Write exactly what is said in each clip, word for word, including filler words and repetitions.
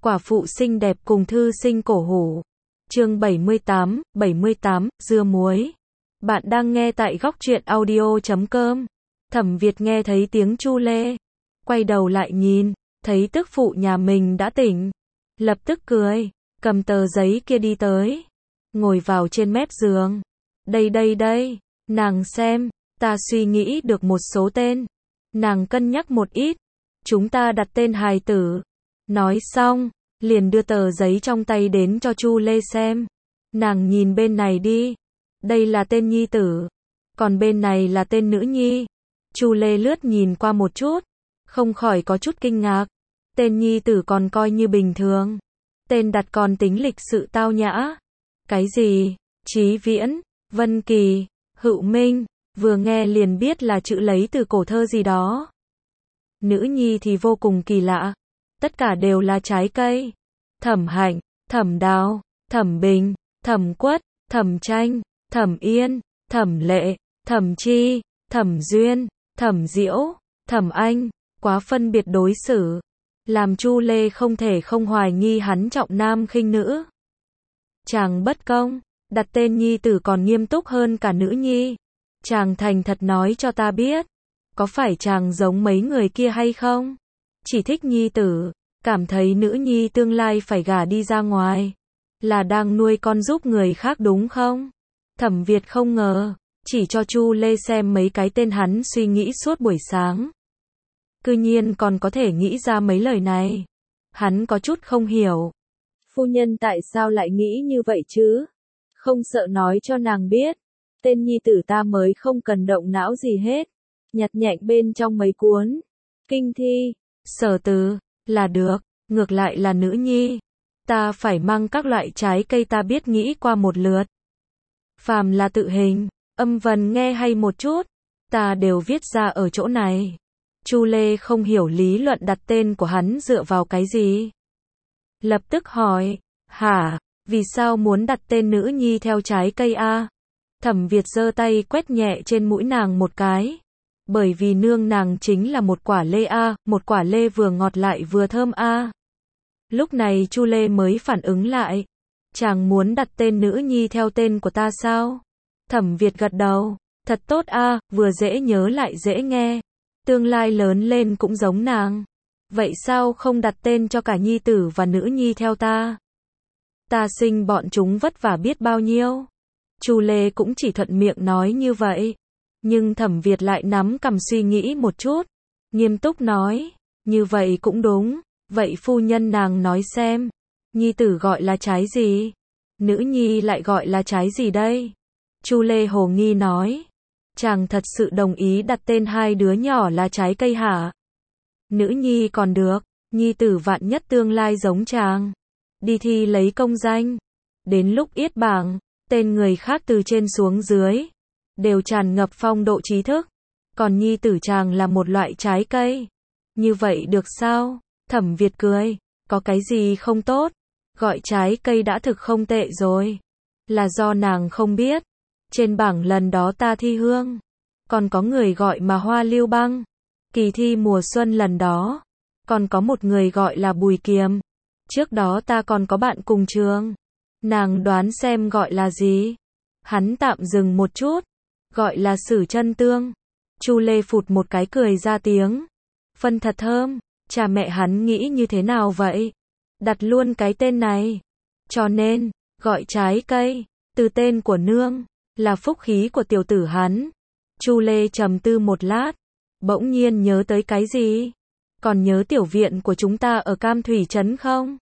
Quả phụ xinh đẹp cùng thư sinh cổ hủ. Chương bảy mươi tám, bảy mươi tám, dưa muối. Bạn đang nghe tại góc truyện audio chấm com. Thẩm Việt nghe thấy tiếng Chu Lê, quay đầu lại nhìn, thấy tức phụ nhà mình đã tỉnh, lập tức cười, cầm tờ giấy kia đi tới, ngồi vào trên mép giường. Đây đây đây, nàng xem, ta suy nghĩ được một số tên. Nàng cân nhắc một ít, chúng ta đặt tên hài tử. Nói xong, liền đưa tờ giấy trong tay đến cho Chu Lê xem. Nàng nhìn bên này đi, đây là tên nhi tử, còn bên này là tên nữ nhi. Chu Lê lướt nhìn qua một chút, không khỏi có chút kinh ngạc. Tên nhi tử còn coi như bình thường, tên đặt còn tính lịch sự tao nhã. Cái gì? Chí Viễn, Vân Kỳ, Hữu Minh, vừa nghe liền biết là chữ lấy từ cổ thơ gì đó. Nữ nhi thì vô cùng kỳ lạ, tất cả đều là trái cây. Thẩm Hạnh, Thẩm Đào, Thẩm Bình, Thẩm Quất, Thẩm Tranh, Thẩm Yên, Thẩm Lệ, Thẩm Chi, Thẩm Duyên, Thẩm Diễu, Thẩm Anh, quá phân biệt đối xử, làm Chu Lê không thể không hoài nghi hắn trọng nam khinh nữ. Chàng bất công, đặt tên nhi tử còn nghiêm túc hơn cả nữ nhi. Chàng thành thật nói cho ta biết, có phải chàng giống mấy người kia hay không? Chỉ thích nhi tử, cảm thấy nữ nhi tương lai phải gả đi ra ngoài, là đang nuôi con giúp người khác đúng không? Thẩm Việt không ngờ, chỉ cho Chu Lê xem mấy cái tên hắn suy nghĩ suốt buổi sáng, cư nhiên còn có thể nghĩ ra mấy lời này. Hắn có chút không hiểu. Phu nhân tại sao lại nghĩ như vậy chứ? Không sợ nói cho nàng biết, tên nhi tử ta mới không cần động não gì hết, nhặt nhạnh bên trong mấy cuốn kinh thi, sở từ là được, ngược lại là nữ nhi, ta phải mang các loại trái cây ta biết nghĩ qua một lượt. Phàm là tự hình, âm vần nghe hay một chút, ta đều viết ra ở chỗ này. Chu Lê không hiểu lý luận đặt tên của hắn dựa vào cái gì. Lập tức hỏi, hả, vì sao muốn đặt tên nữ nhi theo trái cây a? Thẩm Việt giơ tay quét nhẹ trên mũi nàng một cái. Bởi vì nương nàng chính là một quả lê a, một quả lê vừa ngọt lại vừa thơm a. Lúc này Chu Lê mới phản ứng lại. Chàng muốn đặt tên nữ nhi theo tên của ta sao? Thẩm Việt gật đầu, thật tốt a, vừa dễ nhớ lại dễ nghe. Tương lai lớn lên cũng giống nàng. Vậy sao không đặt tên cho cả nhi tử và nữ nhi theo ta? Ta sinh bọn chúng vất vả biết bao nhiêu. Chu Lê cũng chỉ thuận miệng nói như vậy. Nhưng Thẩm Việt lại nắm cằm suy nghĩ một chút, nghiêm túc nói, như vậy cũng đúng, vậy phu nhân nàng nói xem, nhi tử gọi là trái gì? Nữ nhi lại gọi là trái gì đây? Chu Lê hồ nghi nói, chàng thật sự đồng ý đặt tên hai đứa nhỏ là trái cây hả? Nữ nhi còn được, nhi tử vạn nhất tương lai giống chàng, đi thi lấy công danh, đến lúc yết bảng, tên người khác từ trên xuống dưới đều tràn ngập phong độ trí thức, còn nhi tử chàng là một loại trái cây. Như vậy được sao? Thẩm Việt cười, có cái gì không tốt? Gọi trái cây đã thực không tệ rồi. Là do nàng không biết, trên bảng lần đó ta thi hương, còn có người gọi mà hoa lưu băng. Kỳ thi mùa xuân lần đó, còn có một người gọi là Bùi Kiềm. Trước đó ta còn có bạn cùng trường. Nàng đoán xem gọi là gì? Hắn tạm dừng một chút, gọi là Sử Chân Tương. Chu Lê phụt một cái cười ra tiếng. Phân thật thơm, cha mẹ hắn nghĩ như thế nào vậy? Đặt luôn cái tên này. Cho nên, gọi trái cây, từ tên của nương, là phúc khí của tiểu tử hắn. Chu Lê trầm tư một lát, bỗng nhiên nhớ tới cái gì? Còn nhớ tiểu viện của chúng ta ở Cam Thủy Trấn không?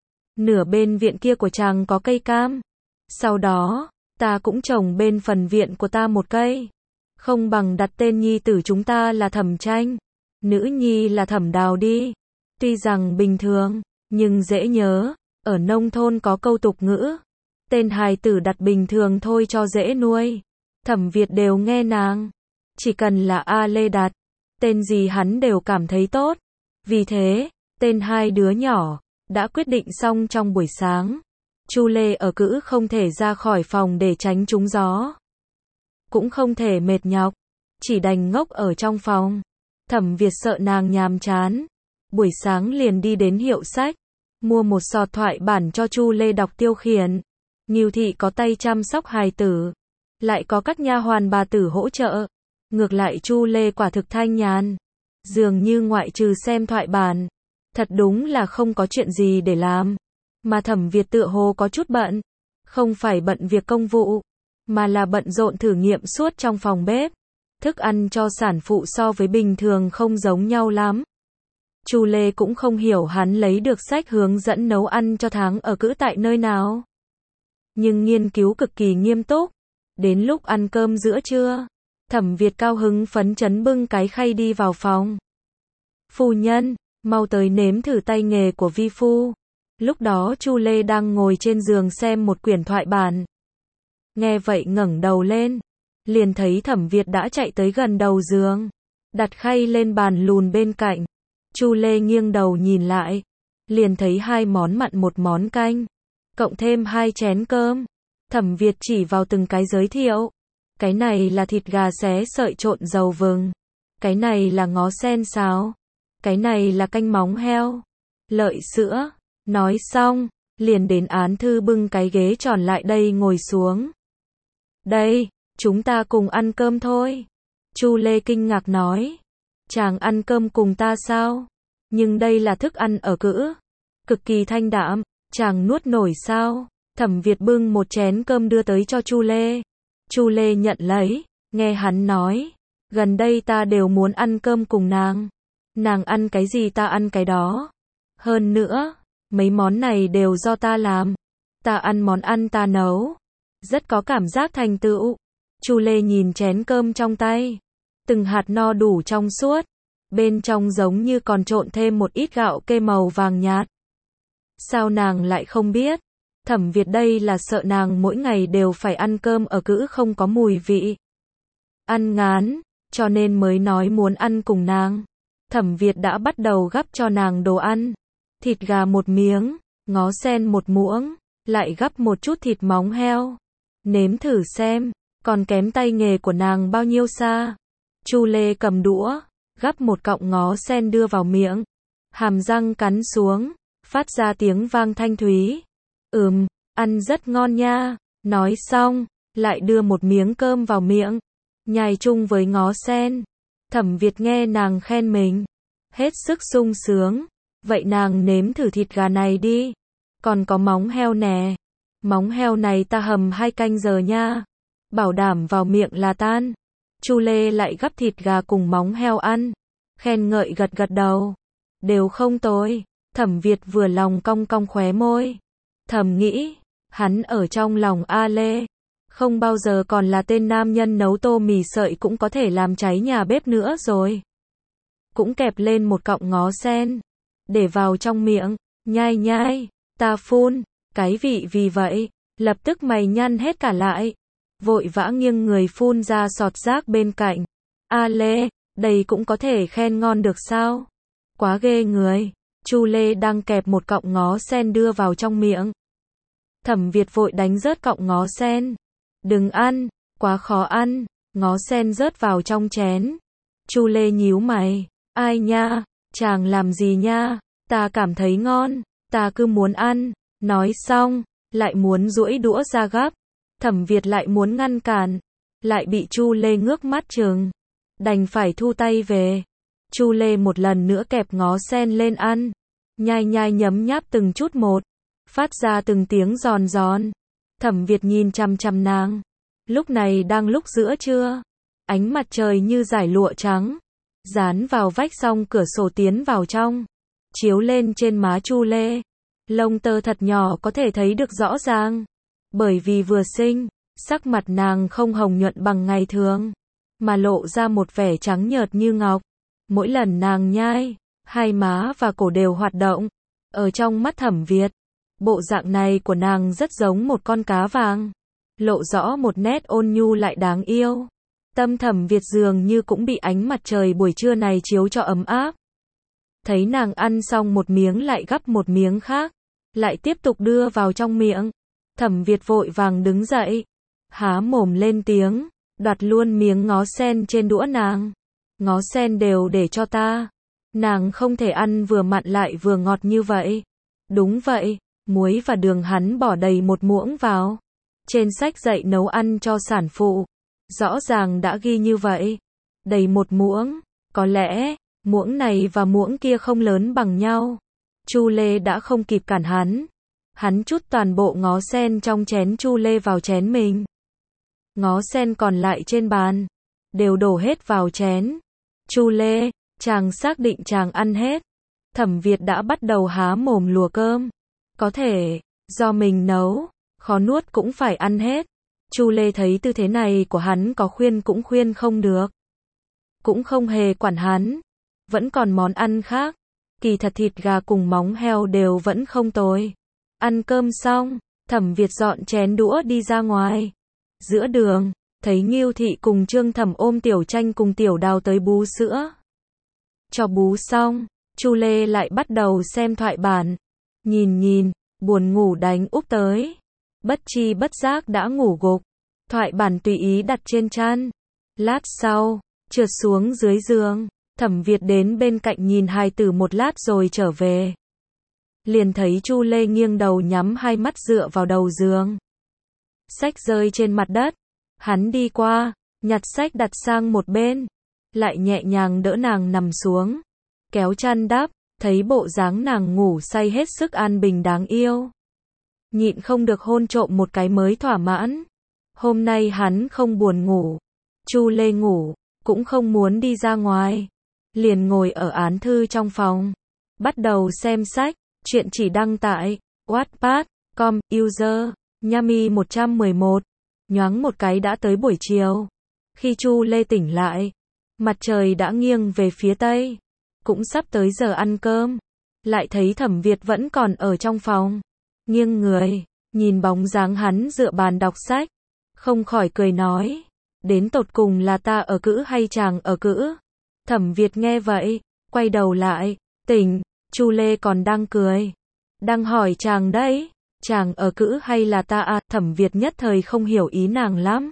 Nửa bên viện kia của chàng có cây cam. Sau đó, ta cũng trồng bên phần viện của ta một cây. Không bằng đặt tên nhi tử chúng ta là Thẩm Tranh, nữ nhi là Thẩm Đào đi. Tuy rằng bình thường, nhưng dễ nhớ. Ở nông thôn có câu tục ngữ, tên hài tử đặt bình thường thôi cho dễ nuôi. Thẩm Việt đều nghe nàng. Chỉ cần là A Lê đặt, tên gì hắn đều cảm thấy tốt. Vì thế, tên hai đứa nhỏ đã quyết định xong trong buổi sáng. Chu Lê ở cữ không thể ra khỏi phòng để tránh trúng gió, cũng không thể mệt nhọc, chỉ đành ngốc ở trong phòng. Thẩm Việt sợ nàng nhàm chán, buổi sáng liền đi đến hiệu sách, mua một sọt thoại bản cho Chu Lê đọc tiêu khiển. Ngưu thị có tay chăm sóc hài tử, lại có các nha hoàn bà tử hỗ trợ. Ngược lại Chu Lê quả thực thanh nhàn, dường như ngoại trừ xem thoại bản, thật đúng là không có chuyện gì để làm. Mà Thẩm Việt tựa hồ có chút bận, không phải bận việc công vụ, mà là bận rộn thử nghiệm suốt trong phòng bếp. Thức ăn cho sản phụ so với bình thường không giống nhau lắm. Chu Lê cũng không hiểu hắn lấy được sách hướng dẫn nấu ăn cho tháng ở cữ tại nơi nào. Nhưng nghiên cứu cực kỳ nghiêm túc. Đến lúc ăn cơm giữa trưa, Thẩm Việt cao hứng phấn chấn bưng cái khay đi vào phòng. Phu nhân, mau tới nếm thử tay nghề của vi phu. Lúc đó Chu Lê đang ngồi trên giường xem một quyển thoại bản. Nghe vậy ngẩng đầu lên, liền thấy Thẩm Việt đã chạy tới gần đầu giường, đặt khay lên bàn lùn bên cạnh. Chu Lê nghiêng đầu nhìn lại, liền thấy hai món mặn một món canh, cộng thêm hai chén cơm. Thẩm Việt chỉ vào từng cái giới thiệu. Cái này là thịt gà xé sợi trộn dầu vừng. Cái này là ngó sen xào. Cái này là canh móng heo. Lợi sữa. Nói xong, liền đến án thư bưng cái ghế tròn lại đây ngồi xuống. Đây, chúng ta cùng ăn cơm thôi. Chu Lê kinh ngạc nói. Chàng ăn cơm cùng ta sao? Nhưng đây là thức ăn ở cữ. Cực kỳ thanh đạm, chàng nuốt nổi sao? Thẩm Việt bưng một chén cơm đưa tới cho Chu Lê. Chu Lê nhận lấy, nghe hắn nói. Gần đây ta đều muốn ăn cơm cùng nàng. Nàng ăn cái gì ta ăn cái đó. Hơn nữa, mấy món này đều do ta làm. Ta ăn món ăn ta nấu. Rất có cảm giác thành tựu. Chu Lê nhìn chén cơm trong tay. Từng hạt no đủ trong suốt. Bên trong giống như còn trộn thêm một ít gạo kê màu vàng nhạt. Sao nàng lại không biết? Thẩm Việt đây là sợ nàng mỗi ngày đều phải ăn cơm ở cữ không có mùi vị. Ăn ngán, cho nên mới nói muốn ăn cùng nàng. Thẩm Việt đã bắt đầu gắp cho nàng đồ ăn. Thịt gà một miếng, ngó sen một muỗng, lại gắp một chút thịt móng heo. Nếm thử xem, còn kém tay nghề của nàng bao nhiêu xa. Chu Lê cầm đũa, gắp một cọng ngó sen đưa vào miệng. Hàm răng cắn xuống, phát ra tiếng vang thanh thúy. Ừm, ăn rất ngon nha. Nói xong, lại đưa một miếng cơm vào miệng, nhai chung với ngó sen. Thẩm Việt nghe nàng khen mình, hết sức sung sướng. Vậy nàng nếm thử thịt gà này đi. Còn có móng heo nè. Móng heo này ta hầm hai canh giờ nha. Bảo đảm vào miệng là tan. Chu Lê lại gắp thịt gà cùng móng heo ăn. Khen ngợi gật gật đầu. Đều không tồi. Thẩm Việt vừa lòng cong cong khóe môi. Thầm nghĩ, hắn ở trong lòng A Lê. Không bao giờ còn là tên nam nhân nấu tô mì sợi cũng có thể làm cháy nhà bếp nữa rồi. Cũng kẹp lên một cọng ngó sen. Để vào trong miệng, nhai nhai, ta phun, cái vị vì vậy, lập tức mày nhăn hết cả lại. Vội vã nghiêng người phun ra sọt rác bên cạnh. A Lê, đây cũng có thể khen ngon được sao? Quá ghê người. Chu Lê đang kẹp một cọng ngó sen đưa vào trong miệng. Thẩm Việt vội đánh rớt cọng ngó sen. Đừng ăn, quá khó ăn. Ngó sen rớt vào trong chén. Chu Lê nhíu mày. Ai nha, chàng làm gì nha? Ta cảm thấy ngon, ta cứ muốn ăn. Nói xong, lại muốn duỗi đũa ra gắp. Thẩm Việt lại muốn ngăn cản, lại bị Chu Lê ngước mắt trừng. Đành phải thu tay về. Chu Lê một lần nữa kẹp ngó sen lên ăn, nhai nhai nhấm nháp từng chút một, phát ra từng tiếng giòn giòn. Thẩm Việt nhìn chằm chằm nàng. Lúc này đang lúc giữa trưa, ánh mặt trời như dải lụa trắng, dán vào vách song cửa sổ tiến vào trong, chiếu lên trên má Chu Lê. Lông tơ thật nhỏ có thể thấy được rõ ràng. Bởi vì vừa sinh, sắc mặt nàng không hồng nhuận bằng ngày thường, mà lộ ra một vẻ trắng nhợt như ngọc. Mỗi lần nàng nhai, hai má và cổ đều hoạt động. Ở trong mắt Thẩm Việt, bộ dạng này của nàng rất giống một con cá vàng, lộ rõ một nét ôn nhu lại đáng yêu. Tâm Thẩm Việt dường như cũng bị ánh mặt trời buổi trưa này chiếu cho ấm áp. Thấy nàng ăn xong một miếng lại gắp một miếng khác, lại tiếp tục đưa vào trong miệng. Thẩm Việt vội vàng đứng dậy, há mồm lên tiếng, đoạt luôn miếng ngó sen trên đũa nàng. Ngó sen đều để cho ta. Nàng không thể ăn vừa mặn lại vừa ngọt như vậy. Đúng vậy, muối và đường hắn bỏ đầy một muỗng vào. Trên sách dạy nấu ăn cho sản phụ, rõ ràng đã ghi như vậy. Đầy một muỗng, có lẽ, muỗng này và muỗng kia không lớn bằng nhau. Chu Lê đã không kịp cản hắn. Hắn trút toàn bộ ngó sen trong chén Chu Lê vào chén mình. Ngó sen còn lại trên bàn, đều đổ hết vào chén. Chu Lê, chàng xác định chàng ăn hết. Thẩm Việt đã bắt đầu há mồm lùa cơm. Có thể, do mình nấu, khó nuốt cũng phải ăn hết. Chu Lê thấy tư thế này của hắn có khuyên cũng khuyên không được. Cũng không hề quản hắn. Vẫn còn món ăn khác. Kỳ thật thịt gà cùng móng heo đều vẫn không tồi. Ăn cơm xong, Thẩm Việt dọn chén đũa đi ra ngoài. Giữa đường, thấy Ngưu Thị cùng Trương Thẩm ôm Tiểu Tranh cùng Tiểu Đào tới bú sữa. Cho bú xong, Chu Lê lại bắt đầu xem thoại bản. Nhìn nhìn, buồn ngủ đánh úp tới. Bất chi bất giác đã ngủ gục. Thoại bản tùy ý đặt trên chăn. Lát sau, trượt xuống dưới giường. Thẩm Việt đến bên cạnh nhìn hài tử một lát rồi trở về. Liền thấy Chu Lê nghiêng đầu nhắm hai mắt dựa vào đầu giường. Sách rơi trên mặt đất. Hắn đi qua, nhặt sách đặt sang một bên. Lại nhẹ nhàng đỡ nàng nằm xuống. Kéo chăn đắp, thấy bộ dáng nàng ngủ say hết sức an bình đáng yêu. Nhịn không được hôn trộm một cái mới thỏa mãn. Hôm nay hắn không buồn ngủ. Chu Lê ngủ, cũng không muốn đi ra ngoài. Liền ngồi ở án thư trong phòng. Bắt đầu xem sách, chuyện chỉ đăng tại wattpad chấm com, user, Nhami một trăm mười một. Nhoáng một cái đã tới buổi chiều. Khi Chu Lê tỉnh lại, mặt trời đã nghiêng về phía tây. Cũng sắp tới giờ ăn cơm. Lại thấy Thẩm Việt vẫn còn ở trong phòng. Nghiêng người, nhìn bóng dáng hắn dựa bàn đọc sách. Không khỏi cười nói. Đến tột cùng là ta ở cữ hay chàng ở cữ? Thẩm Việt nghe vậy, quay đầu lại. Tỉnh, Chu Lê còn đang cười. Đang hỏi chàng đấy. Chàng ở cữ hay là ta à? Thẩm Việt nhất thời không hiểu ý nàng lắm.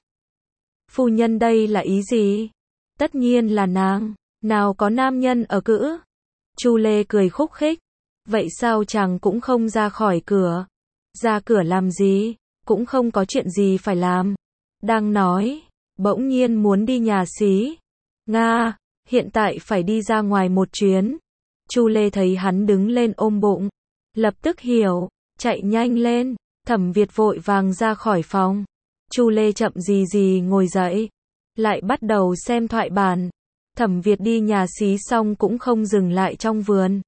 Phu nhân đây là ý gì? Tất nhiên là nàng. Nào có nam nhân ở cữ? Chu Lê cười khúc khích. Vậy sao chàng cũng không ra khỏi cửa? Ra cửa làm gì? Cũng không có chuyện gì phải làm. Đang nói, bỗng nhiên muốn đi nhà xí. Nga, hiện tại phải đi ra ngoài một chuyến. Chu Lê thấy hắn đứng lên ôm bụng. Lập tức hiểu, chạy nhanh lên. Thẩm Việt vội vàng ra khỏi phòng. Chu Lê chậm gì gì ngồi dậy. Lại bắt đầu xem thoại bản. Thẩm Việt đi nhà xí xong cũng không dừng lại trong vườn.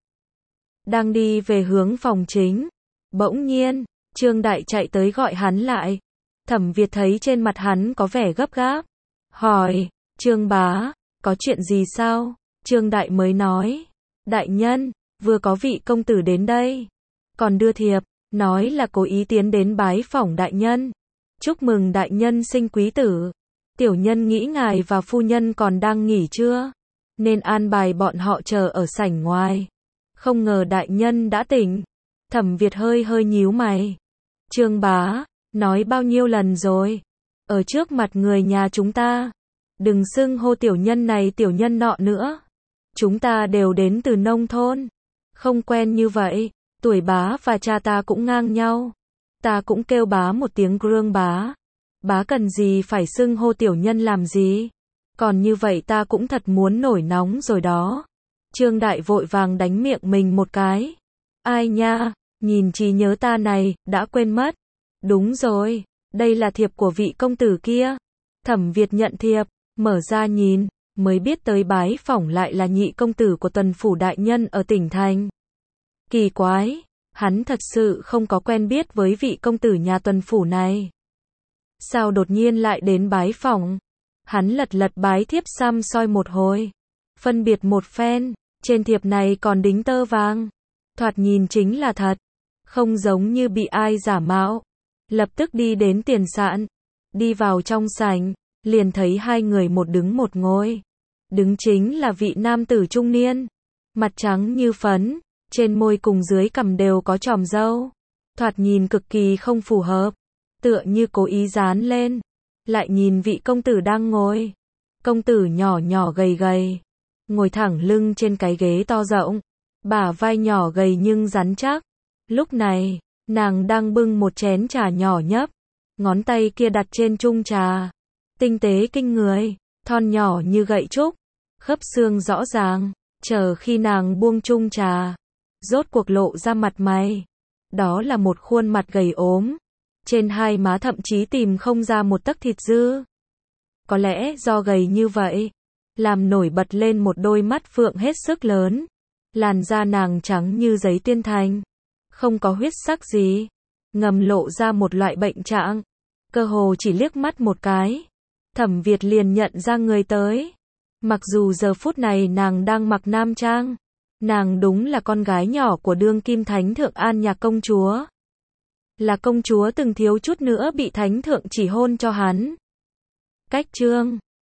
Đang đi về hướng phòng chính. Bỗng nhiên, Trương Đại chạy tới gọi hắn lại. Thẩm Việt thấy trên mặt hắn có vẻ gấp gáp. Hỏi, Trương bá, có chuyện gì sao? Trương Đại mới nói. Đại nhân, vừa có vị công tử đến đây. Còn đưa thiệp, nói là cố ý tiến đến bái phỏng đại nhân. Chúc mừng đại nhân sinh quý tử. Tiểu nhân nghĩ ngài và phu nhân còn đang nghỉ trưa, nên an bài bọn họ chờ ở sảnh ngoài. Không ngờ đại nhân đã tỉnh. Thẩm Việt hơi hơi nhíu mày. Trương bá, nói bao nhiêu lần rồi? Ở trước mặt người nhà chúng ta, đừng xưng hô tiểu nhân này tiểu nhân nọ nữa. Chúng ta đều đến từ nông thôn. Không quen như vậy, tuổi bá và cha ta cũng ngang nhau. Ta cũng kêu bá một tiếng Grương bá. Bá cần gì phải xưng hô tiểu nhân làm gì? Còn như vậy ta cũng thật muốn nổi nóng rồi đó. Trương Đại vội vàng đánh miệng mình một cái. Ai nha, nhìn trí nhớ ta này, đã quên mất. Đúng rồi, đây là thiệp của vị công tử kia. Thẩm Việt nhận thiệp, mở ra nhìn, mới biết tới bái phỏng lại là nhị công tử của Tuần phủ đại nhân ở tỉnh thành. Kỳ quái, hắn thật sự không có quen biết với vị công tử nhà Tuần phủ này. Sao đột nhiên lại đến bái phỏng? Hắn lật lật bái thiếp xăm soi một hồi. Phân biệt một phen, trên thiệp này còn đính tơ vàng. Thoạt nhìn chính là thật. Không giống như bị ai giả mạo. Lập tức đi đến tiền sạn. Đi vào trong sảnh, liền thấy hai người một đứng một ngồi. Đứng chính là vị nam tử trung niên. Mặt trắng như phấn, trên môi cùng dưới cằm đều có chòm râu. Thoạt nhìn cực kỳ không phù hợp. Tựa như cố ý dán lên. Lại nhìn vị công tử đang ngồi. Công tử nhỏ nhỏ gầy gầy. Ngồi thẳng lưng trên cái ghế to rộng. Bả vai nhỏ gầy nhưng rắn chắc. Lúc này, nàng đang bưng một chén trà nhỏ nhấp, ngón tay kia đặt trên chung trà, tinh tế kinh người, thon nhỏ như gậy trúc, khớp xương rõ ràng, chờ khi nàng buông chung trà, rốt cuộc lộ ra mặt mày. Đó là một khuôn mặt gầy ốm, trên hai má thậm chí tìm không ra một tấc thịt dư. Có lẽ do gầy như vậy, làm nổi bật lên một đôi mắt phượng hết sức lớn. Làn da nàng trắng như giấy tiên thành, không có huyết sắc gì, ngầm lộ ra một loại bệnh trạng. Cơ hồ chỉ liếc mắt một cái, Thẩm Việt liền nhận ra người tới. Mặc dù giờ phút này nàng đang mặc nam trang, nàng đúng là con gái nhỏ của đương kim thánh thượng An Nhạc công chúa. Là công chúa từng thiếu chút nữa bị thánh thượng chỉ hôn cho hắn. Cách chương